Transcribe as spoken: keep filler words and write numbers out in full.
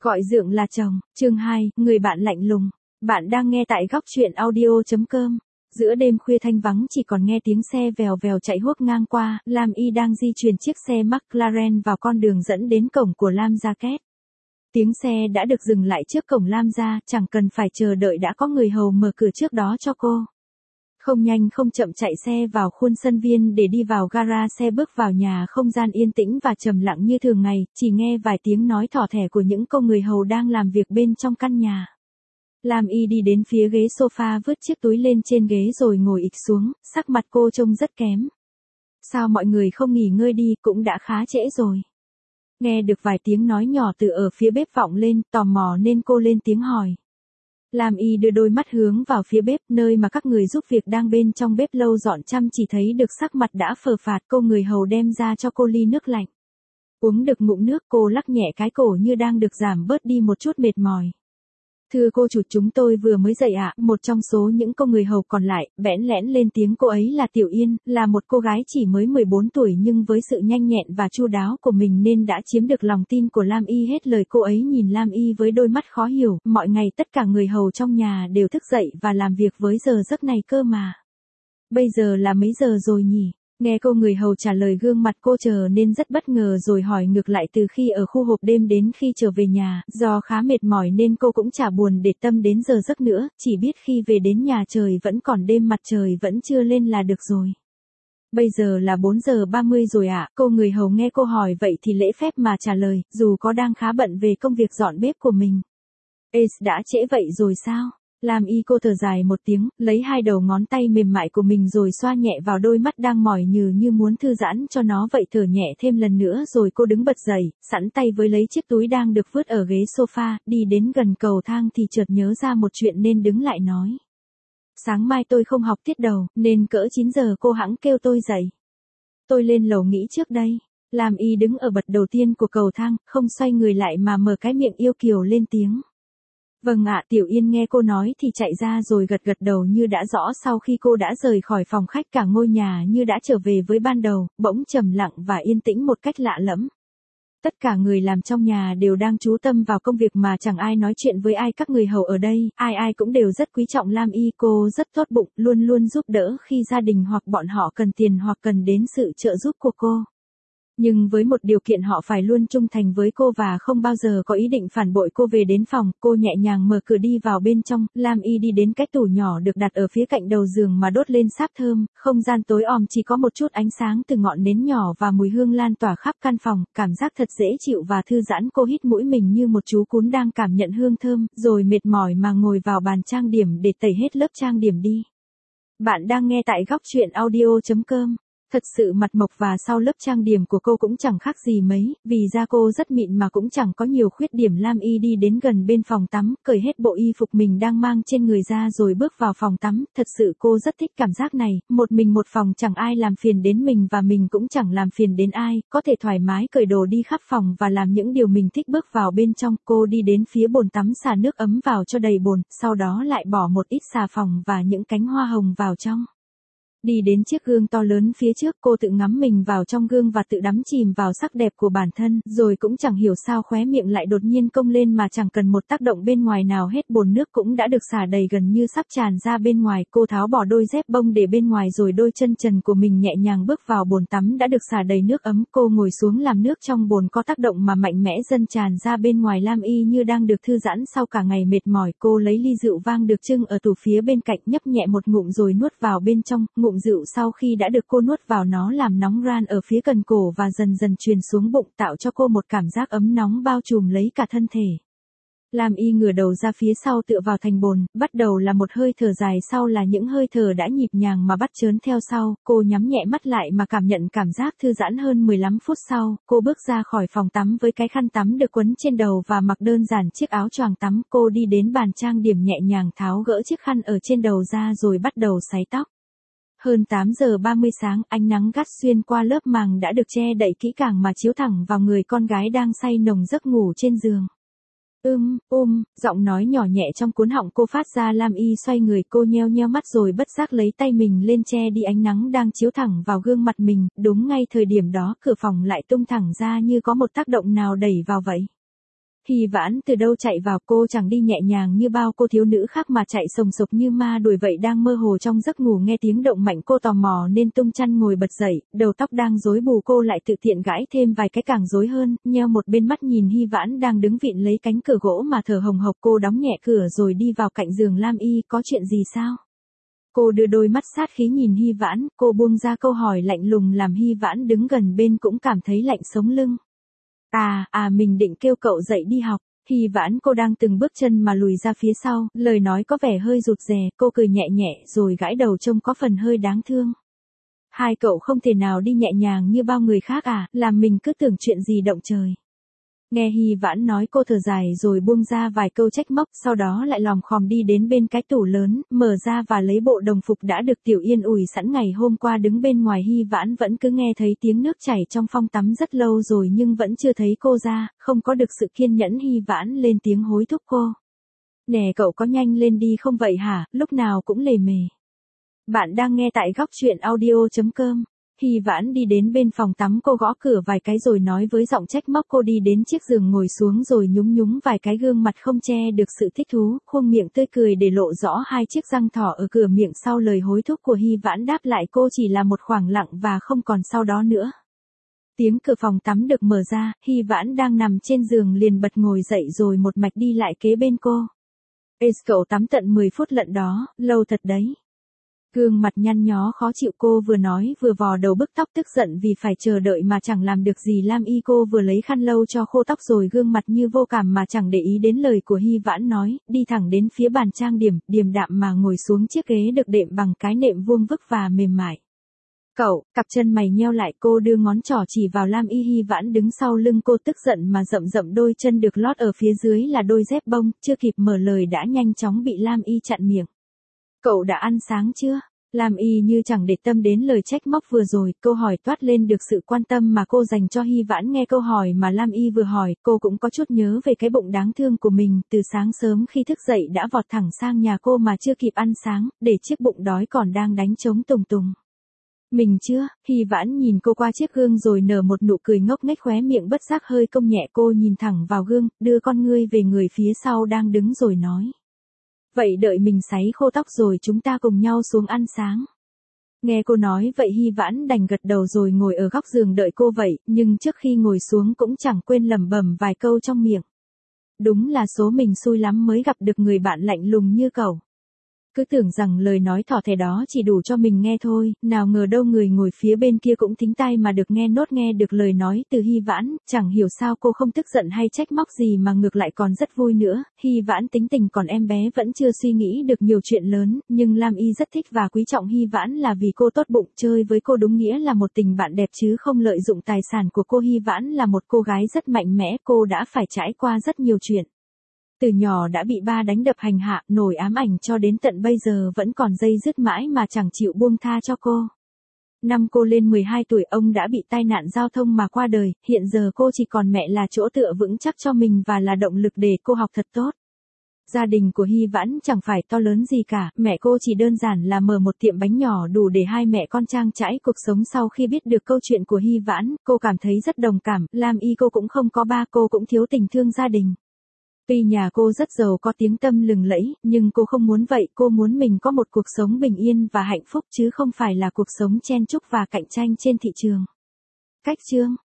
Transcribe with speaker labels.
Speaker 1: Gọi dượng là chồng, chương hai, người bạn lạnh lùng. Bạn đang nghe tại góc truyện audio.com. Giữa đêm khuya thanh vắng chỉ còn nghe tiếng xe vèo vèo chạy huốc ngang qua, Lam Y đang di chuyển chiếc xe McLaren vào con đường dẫn đến cổng của Lam gia Két. Tiếng xe đã được dừng lại trước cổng Lam gia, chẳng cần phải chờ đợi đã có người hầu mở cửa trước đó cho cô. Không nhanh không chậm chạy xe vào khuôn sân viên để đi vào gara xe bước vào nhà không gian yên tĩnh và trầm lặng như thường ngày, chỉ nghe vài tiếng nói thỏ thẻ của những cô người hầu đang làm việc bên trong căn nhà. Lam Y đi đến phía ghế sofa vứt chiếc túi lên trên ghế rồi ngồi ịch xuống, sắc mặt cô trông rất kém. Sao mọi người không nghỉ ngơi đi, cũng đã khá trễ rồi. Nghe được vài tiếng nói nhỏ từ ở phía bếp vọng lên, tò mò nên cô lên tiếng hỏi. Lam Y đưa đôi mắt hướng vào phía bếp, nơi mà các người giúp việc đang bên trong bếp lâu dọn chăm chỉ thấy được sắc mặt đã phờ phạt. Cô người hầu đem ra cho cô ly nước lạnh. Uống được ngụm nước, cô lắc nhẹ cái cổ như đang được giảm bớt đi một chút mệt mỏi. Thưa cô chủ, chúng tôi vừa mới dậy ạ. Một trong số những cô người hầu còn lại, bẽn lẽn lên tiếng. Cô ấy là Tiểu Yên, là một cô gái chỉ mới mười bốn tuổi nhưng với sự nhanh nhẹn và chu đáo của mình nên đã chiếm được lòng tin của Lam Y. Hết lời cô ấy nhìn Lam Y với đôi mắt khó hiểu. Mọi ngày tất cả người hầu trong nhà đều thức dậy và làm việc với giờ giấc này cơ mà. Bây giờ là mấy giờ rồi nhỉ? Nghe cô người hầu trả lời, gương mặt cô trở nên rất bất ngờ rồi hỏi ngược lại. Từ khi ở khu hộp đêm đến khi trở về nhà, do khá mệt mỏi nên cô cũng chả buồn để tâm đến giờ giấc nữa, chỉ biết khi về đến nhà trời vẫn còn đêm, mặt trời vẫn chưa lên là được rồi. Bây giờ là bốn giờ ba mươi rồi ạ. Cô người hầu nghe cô hỏi vậy thì lễ phép mà trả lời, dù có đang khá bận về công việc dọn bếp của mình. Ê, đã trễ vậy rồi sao? Lam Y cô thở dài một tiếng, lấy hai đầu ngón tay mềm mại của mình rồi xoa nhẹ vào đôi mắt đang mỏi nhừ như muốn thư giãn cho nó vậy. Thở nhẹ thêm lần nữa rồi cô đứng bật dậy, sẵn tay với lấy chiếc túi đang được vứt ở ghế sofa, đi đến gần cầu thang thì chợt nhớ ra một chuyện nên đứng lại nói. Sáng mai tôi không học tiết đầu, nên cỡ chín giờ cô hẵng kêu tôi dậy. Tôi lên lầu nghỉ trước đây. Lam Y đứng ở bậc đầu tiên của cầu thang, không xoay người lại mà mở cái miệng yêu kiều lên tiếng. Vâng ạ. Tiểu Yên nghe cô nói thì chạy ra rồi gật gật đầu như đã rõ. Sau khi cô đã rời khỏi phòng khách, cả ngôi nhà như đã trở về với ban đầu, bỗng trầm lặng và yên tĩnh một cách lạ lẫm. Tất cả người làm trong nhà đều đang chú tâm vào công việc mà chẳng ai nói chuyện với ai. Các người hầu ở đây, ai ai cũng đều rất quý trọng Lam Y. Cô rất tốt bụng, luôn luôn giúp đỡ khi gia đình hoặc bọn họ cần tiền hoặc cần đến sự trợ giúp của cô. Nhưng với một điều kiện, họ phải luôn trung thành với cô và không bao giờ có ý định phản bội cô. Về đến phòng, cô nhẹ nhàng mở cửa đi vào bên trong. Lam Y đi đến cái tủ nhỏ được đặt ở phía cạnh đầu giường mà đốt lên sáp thơm. Không gian tối om, chỉ có một chút ánh sáng từ ngọn nến nhỏ và mùi hương lan tỏa khắp căn phòng. Cảm giác thật dễ chịu và thư giãn. Cô hít mũi mình như một chú cún đang cảm nhận hương thơm, rồi mệt mỏi mà ngồi vào bàn trang điểm để tẩy hết lớp trang điểm đi. Bạn đang nghe tại góc truyện audio.com. Thật sự mặt mộc và sau lớp trang điểm của cô cũng chẳng khác gì mấy, vì da cô rất mịn mà cũng chẳng có nhiều khuyết điểm. Lam Y đi đến gần bên phòng tắm, cởi hết bộ y phục mình đang mang trên người ra rồi bước vào phòng tắm. Thật sự cô rất thích cảm giác này, một mình một phòng, chẳng ai làm phiền đến mình và mình cũng chẳng làm phiền đến ai, có thể thoải mái cởi đồ đi khắp phòng và làm những điều mình thích. Bước vào bên trong, cô đi đến phía bồn tắm, xả nước ấm vào cho đầy bồn, sau đó lại bỏ một ít xà phòng và những cánh hoa hồng vào trong. Đi đến chiếc gương to lớn phía trước, cô tự ngắm mình vào trong gương và tự đắm chìm vào sắc đẹp của bản thân, rồi cũng chẳng hiểu sao khóe miệng lại đột nhiên cong lên mà chẳng cần một tác động bên ngoài nào hết. Bồn nước cũng đã được xả đầy gần như sắp tràn ra bên ngoài. Cô tháo bỏ đôi dép bông để bên ngoài rồi đôi chân trần của mình nhẹ nhàng bước vào bồn tắm đã được xả đầy nước ấm. Cô ngồi xuống làm nước trong bồn có tác động mà mạnh mẽ dần tràn ra bên ngoài. Lam Y như đang được thư giãn sau cả ngày mệt mỏi. Cô lấy ly rượu vang được trưng ở tủ phía bên cạnh, nhấp nhẹ một ngụm rồi nuốt vào bên trong. Ngụm rượu sau khi đã được cô nuốt vào nó làm nóng ran ở phía cần cổ và dần dần truyền xuống bụng, tạo cho cô một cảm giác ấm nóng bao trùm lấy cả thân thể. Lam Y ngửa đầu ra phía sau tựa vào thành bồn, bắt đầu là một hơi thở dài, sau là những hơi thở đã nhịp nhàng mà bắt chớn theo sau. Cô nhắm nhẹ mắt lại mà cảm nhận cảm giác thư giãn. Hơn mười lăm phút sau, cô bước ra khỏi phòng tắm với cái khăn tắm được quấn trên đầu và mặc đơn giản chiếc áo choàng tắm. Cô đi đến bàn trang điểm, nhẹ nhàng tháo gỡ chiếc khăn ở trên đầu ra rồi bắt đầu sấy tóc. Hơn tám giờ ba mươi sáng, ánh nắng gắt xuyên qua lớp màng đã được che đậy kỹ càng mà chiếu thẳng vào người con gái đang say nồng giấc ngủ trên giường. Ưm, um, giọng nói nhỏ nhẹ trong cuốn họng cô phát ra. Lam Y xoay người, cô nheo nheo mắt rồi bất giác lấy tay mình lên che đi ánh nắng đang chiếu thẳng vào gương mặt mình. Đúng ngay thời điểm đó, cửa phòng lại tung thẳng ra như có một tác động nào đẩy vào vậy. Hy Vãn từ đâu chạy vào, cô chẳng đi nhẹ nhàng như bao cô thiếu nữ khác mà chạy sồng sộc như ma đuổi vậy. Đang mơ hồ trong giấc ngủ nghe tiếng động mạnh, cô tò mò nên tung chăn ngồi bật dậy, đầu tóc đang rối bù cô lại tự tiện gãi thêm vài cái càng rối hơn, nheo một bên mắt nhìn Hy Vãn đang đứng vịn lấy cánh cửa gỗ mà thở hồng hộc. Cô đóng nhẹ cửa rồi đi vào cạnh giường Lam Y, có chuyện gì sao? Cô đưa đôi mắt sát khí nhìn Hy Vãn, cô buông ra câu hỏi lạnh lùng làm Hy Vãn đứng gần bên cũng cảm thấy lạnh sống lưng. À, à mình định kêu cậu dậy đi học. Hy Vãn cô đang từng bước chân mà lùi ra phía sau, lời nói có vẻ hơi rụt rè, cô cười nhẹ nhẹ rồi gãi đầu trông có phần hơi đáng thương. Hai cậu không thể nào đi nhẹ nhàng như bao người khác à, làm mình cứ tưởng chuyện gì động trời. Nghe Hy Vãn nói cô thở dài rồi buông ra vài câu trách móc, sau đó lại lòm khòm đi đến bên cái tủ lớn, mở ra và lấy bộ đồng phục đã được Tiểu Yên ủi sẵn ngày hôm qua đứng bên ngoài. Hy Vãn vẫn cứ nghe thấy tiếng nước chảy trong phòng tắm rất lâu rồi nhưng vẫn chưa thấy cô ra, không có được sự kiên nhẫn. Hy Vãn lên tiếng hối thúc cô. Nè cậu có nhanh lên đi không vậy hả, lúc nào cũng lề mề. Bạn đang nghe tại góc truyện audio chấm com. Hy Vãn đi đến bên phòng tắm, cô gõ cửa vài cái rồi nói với giọng trách móc. Cô đi đến chiếc giường ngồi xuống rồi nhúng nhúng vài cái, gương mặt không che được sự thích thú, khuôn miệng tươi cười để lộ rõ hai chiếc răng thỏ ở cửa miệng. Sau lời hối thúc của Hy Vãn đáp lại cô chỉ là một khoảng lặng và không còn sau đó nữa. Tiếng cửa phòng tắm được mở ra, Hy Vãn đang nằm trên giường liền bật ngồi dậy rồi một mạch đi lại kế bên cô. Ê cậu tắm tận mười phút lận đó, lâu thật đấy. Gương mặt nhăn nhó khó chịu, cô vừa nói vừa vò đầu bức tóc tức giận vì phải chờ đợi mà chẳng làm được gì. Lam Y cô vừa lấy khăn lau cho khô tóc rồi gương mặt như vô cảm mà chẳng để ý đến lời của Hy Vãn nói, đi thẳng đến phía bàn trang điểm, điềm đạm mà ngồi xuống chiếc ghế được đệm bằng cái nệm vuông vức và mềm mại. Cậu, cặp chân mày nheo lại, cô đưa ngón trỏ chỉ vào Lam Y. Hy Vãn đứng sau lưng cô tức giận mà rậm rậm đôi chân được lót ở phía dưới là đôi dép bông, chưa kịp mở lời đã nhanh chóng bị Lam Y chặn miệng. Cậu đã ăn sáng chưa? Lam Y như chẳng để tâm đến lời trách móc vừa rồi, câu hỏi toát lên được sự quan tâm mà cô dành cho Hy Vãn. Nghe câu hỏi mà Lam Y vừa hỏi, cô cũng có chút nhớ về cái bụng đáng thương của mình, từ sáng sớm khi thức dậy đã vọt thẳng sang nhà cô mà chưa kịp ăn sáng, để chiếc bụng đói còn đang đánh trống tùng tùng. Mình chưa? Hy Vãn nhìn cô qua chiếc gương rồi nở một nụ cười ngốc nghếch, khóe miệng bất giác hơi cong nhẹ. Cô nhìn thẳng vào gương, đưa con ngươi về người phía sau đang đứng rồi nói. Vậy đợi mình sấy khô tóc rồi chúng ta cùng nhau xuống ăn sáng. Nghe cô nói vậy Hy Vãn đành gật đầu rồi ngồi ở góc giường đợi cô vậy, nhưng trước khi ngồi xuống cũng chẳng quên lẩm bẩm vài câu trong miệng. Đúng là số mình xui lắm mới gặp được người bạn lạnh lùng như cậu. Cứ tưởng rằng lời nói thỏ thẻ đó chỉ đủ cho mình nghe thôi, nào ngờ đâu người ngồi phía bên kia cũng thính tai mà được nghe nốt. Nghe được lời nói từ Hy Vãn, chẳng hiểu sao cô không tức giận hay trách móc gì mà ngược lại còn rất vui nữa. Hy Vãn tính tình còn em bé vẫn chưa suy nghĩ được nhiều chuyện lớn, nhưng Lam Y rất thích và quý trọng Hy Vãn là vì cô tốt bụng, chơi với cô đúng nghĩa là một tình bạn đẹp chứ không lợi dụng tài sản của cô. Hy Vãn là một cô gái rất mạnh mẽ, cô đã phải trải qua rất nhiều chuyện. Từ nhỏ đã bị ba đánh đập hành hạ, nổi ám ảnh cho đến tận bây giờ vẫn còn dây dứt mãi mà chẳng chịu buông tha cho cô. Năm cô lên mười hai tuổi ông đã bị tai nạn giao thông mà qua đời, hiện giờ cô chỉ còn mẹ là chỗ tựa vững chắc cho mình và là động lực để cô học thật tốt. Gia đình của Hy Vãn chẳng phải to lớn gì cả, mẹ cô chỉ đơn giản là mở một tiệm bánh nhỏ đủ để hai mẹ con trang trải cuộc sống. Sau khi biết được câu chuyện của Hy Vãn, cô cảm thấy rất đồng cảm. Lam Y cô cũng không có ba, cô cũng thiếu tình thương gia đình. Tuy nhà cô rất giàu có tiếng tăm lừng lẫy, nhưng cô không muốn vậy, cô muốn mình có một cuộc sống bình yên và hạnh phúc chứ không phải là cuộc sống chen chúc và cạnh tranh trên thị trường. Cách chương